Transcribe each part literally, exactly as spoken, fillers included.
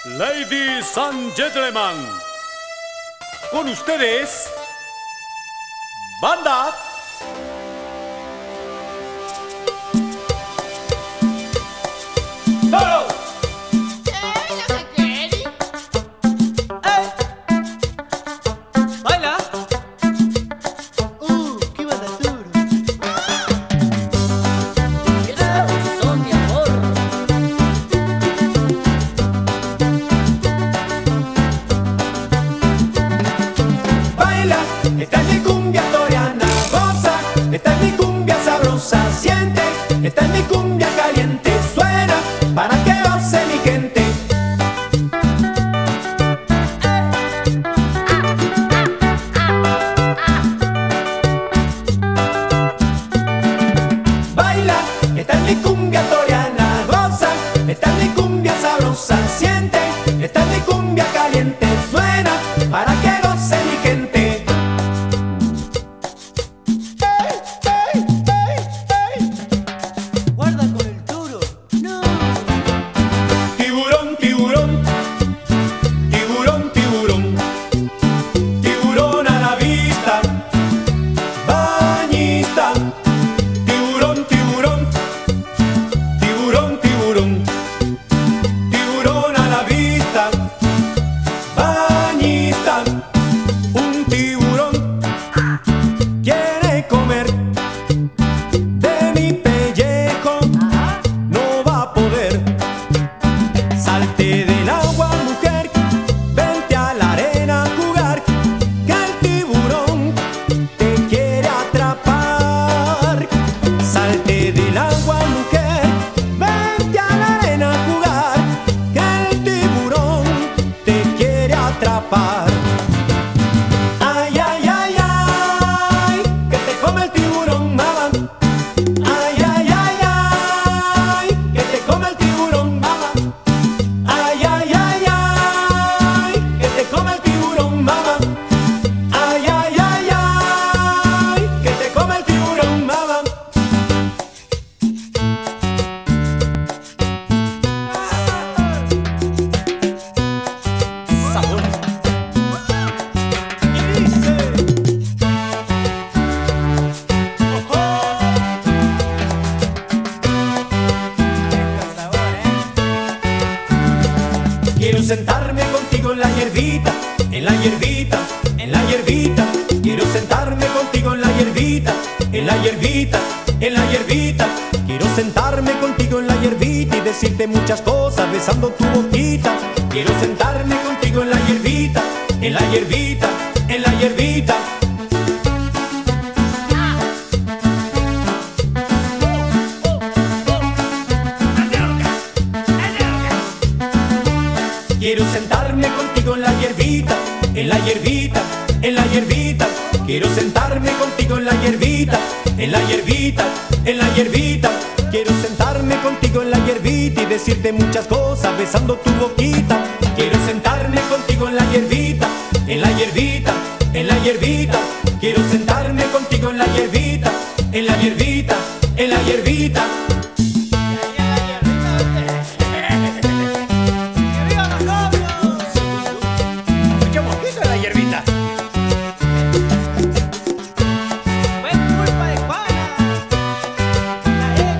Ladies and gentlemen, con ustedes, Banda Toro. Baila. Uh, qué banda duro. Qué sabrosón, mi amor. Baila, esta es mi cumbia toriana, goza, esta es mi cumbia sabrosa, siente, esta es mi cumbia caliente, suena para que goce mi gente. Baila, esta es mi cumbia toriana, goza, esta es mi cumbia sabrosa, siente, esta es mi cumbia caliente, suena para que goce mi gente. Guarda con el duro. No. Tiburón, tiburón, tiburón, tiburón, tiburón a la vista, bañista. Tiburón, tiburón, tiburón, tiburón, tiburón a la vista, bañista. Un tiburón quiere comer de mi pellejo, no va a poder. Salte del agua, mujer, vente a la arena a jugar, que el tiburón te quiere atrapar. Salte del agua, mujer, vente a la arena a jugar, que el tiburón te quiere atrapar. Ay, ay, ay, ay, que te come el tiburón, mamá. Ay, ay, ay, ay, que te come el tiburón, mamá. Ay, ay, ay, ay, que te come el tiburón, mamá. Ay, ay, ay, ay, que te come el tiburón, mamá. Sabor. Y dice, ojo, quiero sentarme contigo en la hierbita, en la hierbita, en la hierbita. Quiero sentarme contigo en la hierbita, en la hierbita, en la hierbita. Quiero sentarme contigo en la hierbita y decirte muchas cosas besando tu boquita. Quiero sentarme contigo en la hierbita, en la hierbita, en la hierbita. Quiero sentarme contigo en la hierbita, en la hierbita, en la hierbita. Quiero sentarme contigo en la hierbita, en la hierbita, en la hierbita. Quiero sentarme contigo en la hierbita y decirte muchas cosas besando tu boquita. Quiero sentarme contigo en la hierbita, en la hierbita, en la hierbita. Quiero sentarme contigo en la hierbita, en la hierbita, en la hierbita. Mucho mosquito en la hierbita. Fue culpa de Juana, la ex.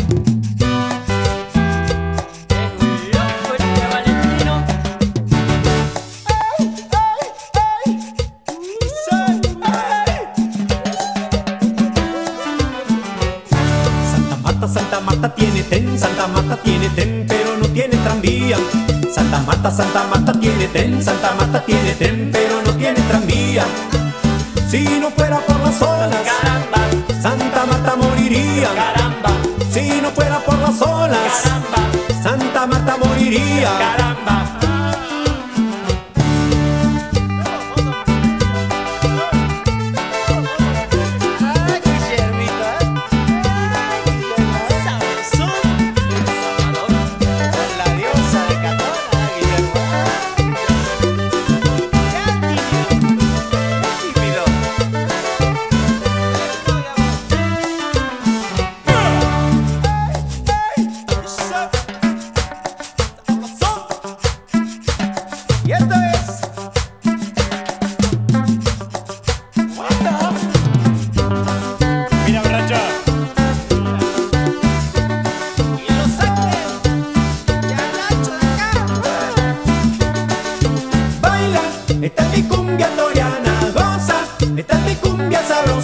Es un loco este Valentino. Santa Marta, Santa Marta tiene tren, Santa Marta tiene tren, pero no tiene tranvía. Santa Marta, Santa Marta tiene tren, Santa Marta tiene tren, pero no tiene tranvía. Si no fuera por las olas, Caramba, Santa Marta moriría. caramba, Si no fuera por las olas, caramba, Santa Marta moriría. caramba. Ay, Guillermito, ¿eh? Sabrosón. Con la diosa de Catona, Guillermo. Qué tímido, qué tímido.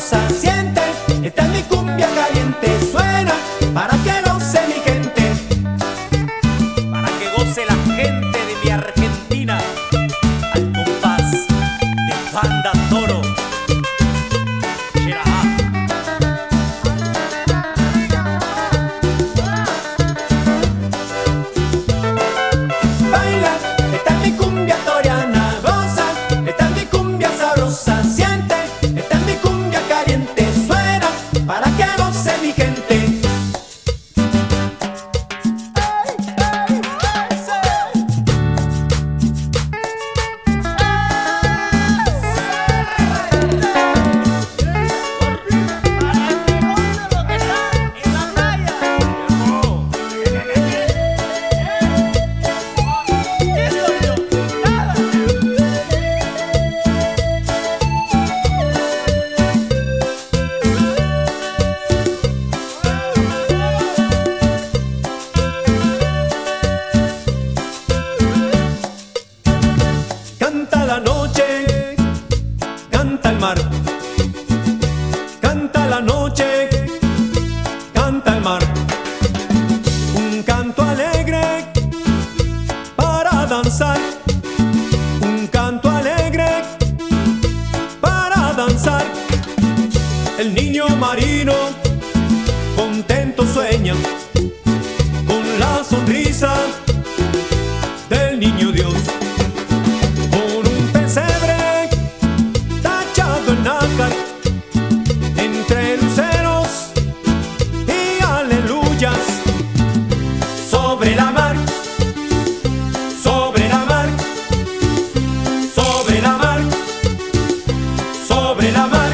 sabrosa siente. Esta es mi cumbia caliente, suena para que goce mi gente. Para que goce la gente de mi Argentina, al compás de Banda Toro. Baila, esta es mi cumbia toriana, goza. Esta es mi cumbia sabrosa siente. Esta es mi cumbia caliente, suena para que goce mi gente. Canta la noche, canta el mar. Canta la noche, canta el mar. Un canto alegre para danzar. Un canto alegre para danzar. El niño marino contento sueña con la sonrisa del niño Dios. Entre luceros y aleluyas, sobre la mar, sobre la mar, sobre la mar, sobre la mar.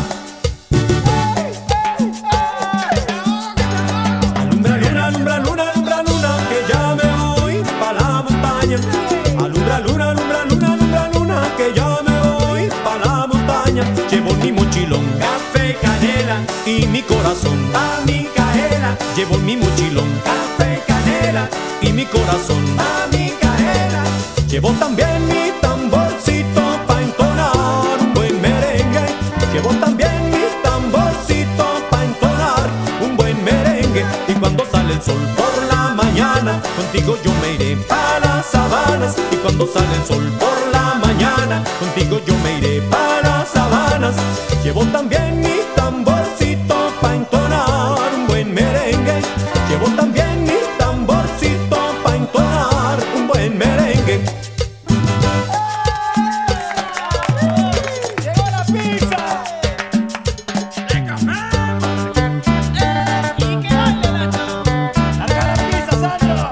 Alumbra luna, alumbra luna, alumbra luna, que ya me voy pa' la montaña. Alumbra luna, alumbra luna, alumbra luna, que ya me voy pa' la montaña. Llevo mi mochilón, café, canela y mi corazón a Micaela. Llevo mi mochilón, café, canela y mi corazón a Micaela. Llevo también mi tamborcito pa' entonar un buen merengue. Llevo también mi tamborcito pa' entonar un buen merengue. Y cuando sale el sol por la mañana, contigo yo me iré pa' las sabanas. Y cuando sale el sol por la mañana, contigo yo me iré pa' las sabanas. Llevo también mi tamborcito pa' entonar un buen merengue. Llevo también mi tamborcito pa' entonar un buen merengue. ¡Llegó la pizza! ¿Y qué baile, Nacho? ¡Larga la pizza, Sandro!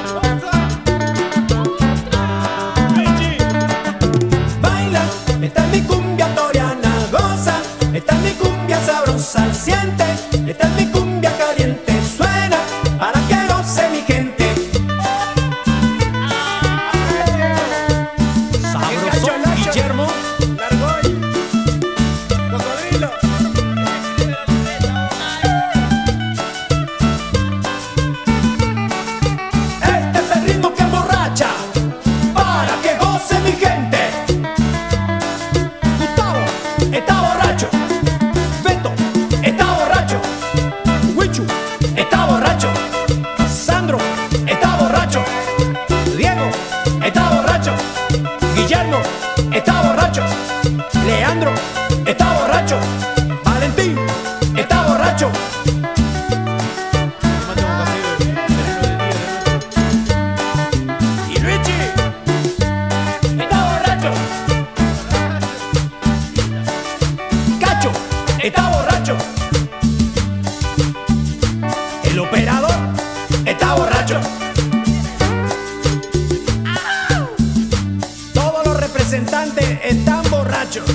¡Luigi! Baila, esta es mi cumbia toriana, goza. Esta es mi cumbia sabrosa, siente. Esta es mi cumbia caliente, suena para que goce mi gente. Sabrosón Guillermo. ¡Largoy! ¡Cocodrilo! Este es el ritmo que emborracha para que goce mi gente. Gustavo está borracho. Beto está borracho. Huichu está borracho. Sandro está borracho. Diego está borracho. Guillermo está borracho. Leandro está borracho. Valentín está borracho. ¡Y Luigi! Está borracho. Cacho está borracho. El operador está borracho. Todos los representantes están borrachos.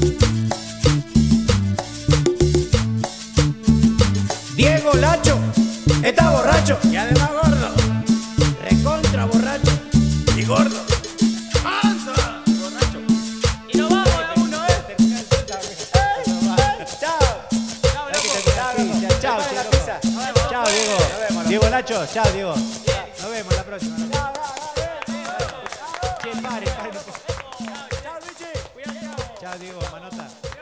Diego Lacho está borracho. Y además gordo. Recontra borracho. Y gordo. ¡Panza! Borracho. Y nos vamos de uno, ¿eh? Chao. Chao, loco. Chao, Diego. Chao, Diego. Diego Nacho, chao, Diego. Nos vemos la próxima. Che, pare, pare. Chao, Diego, manota.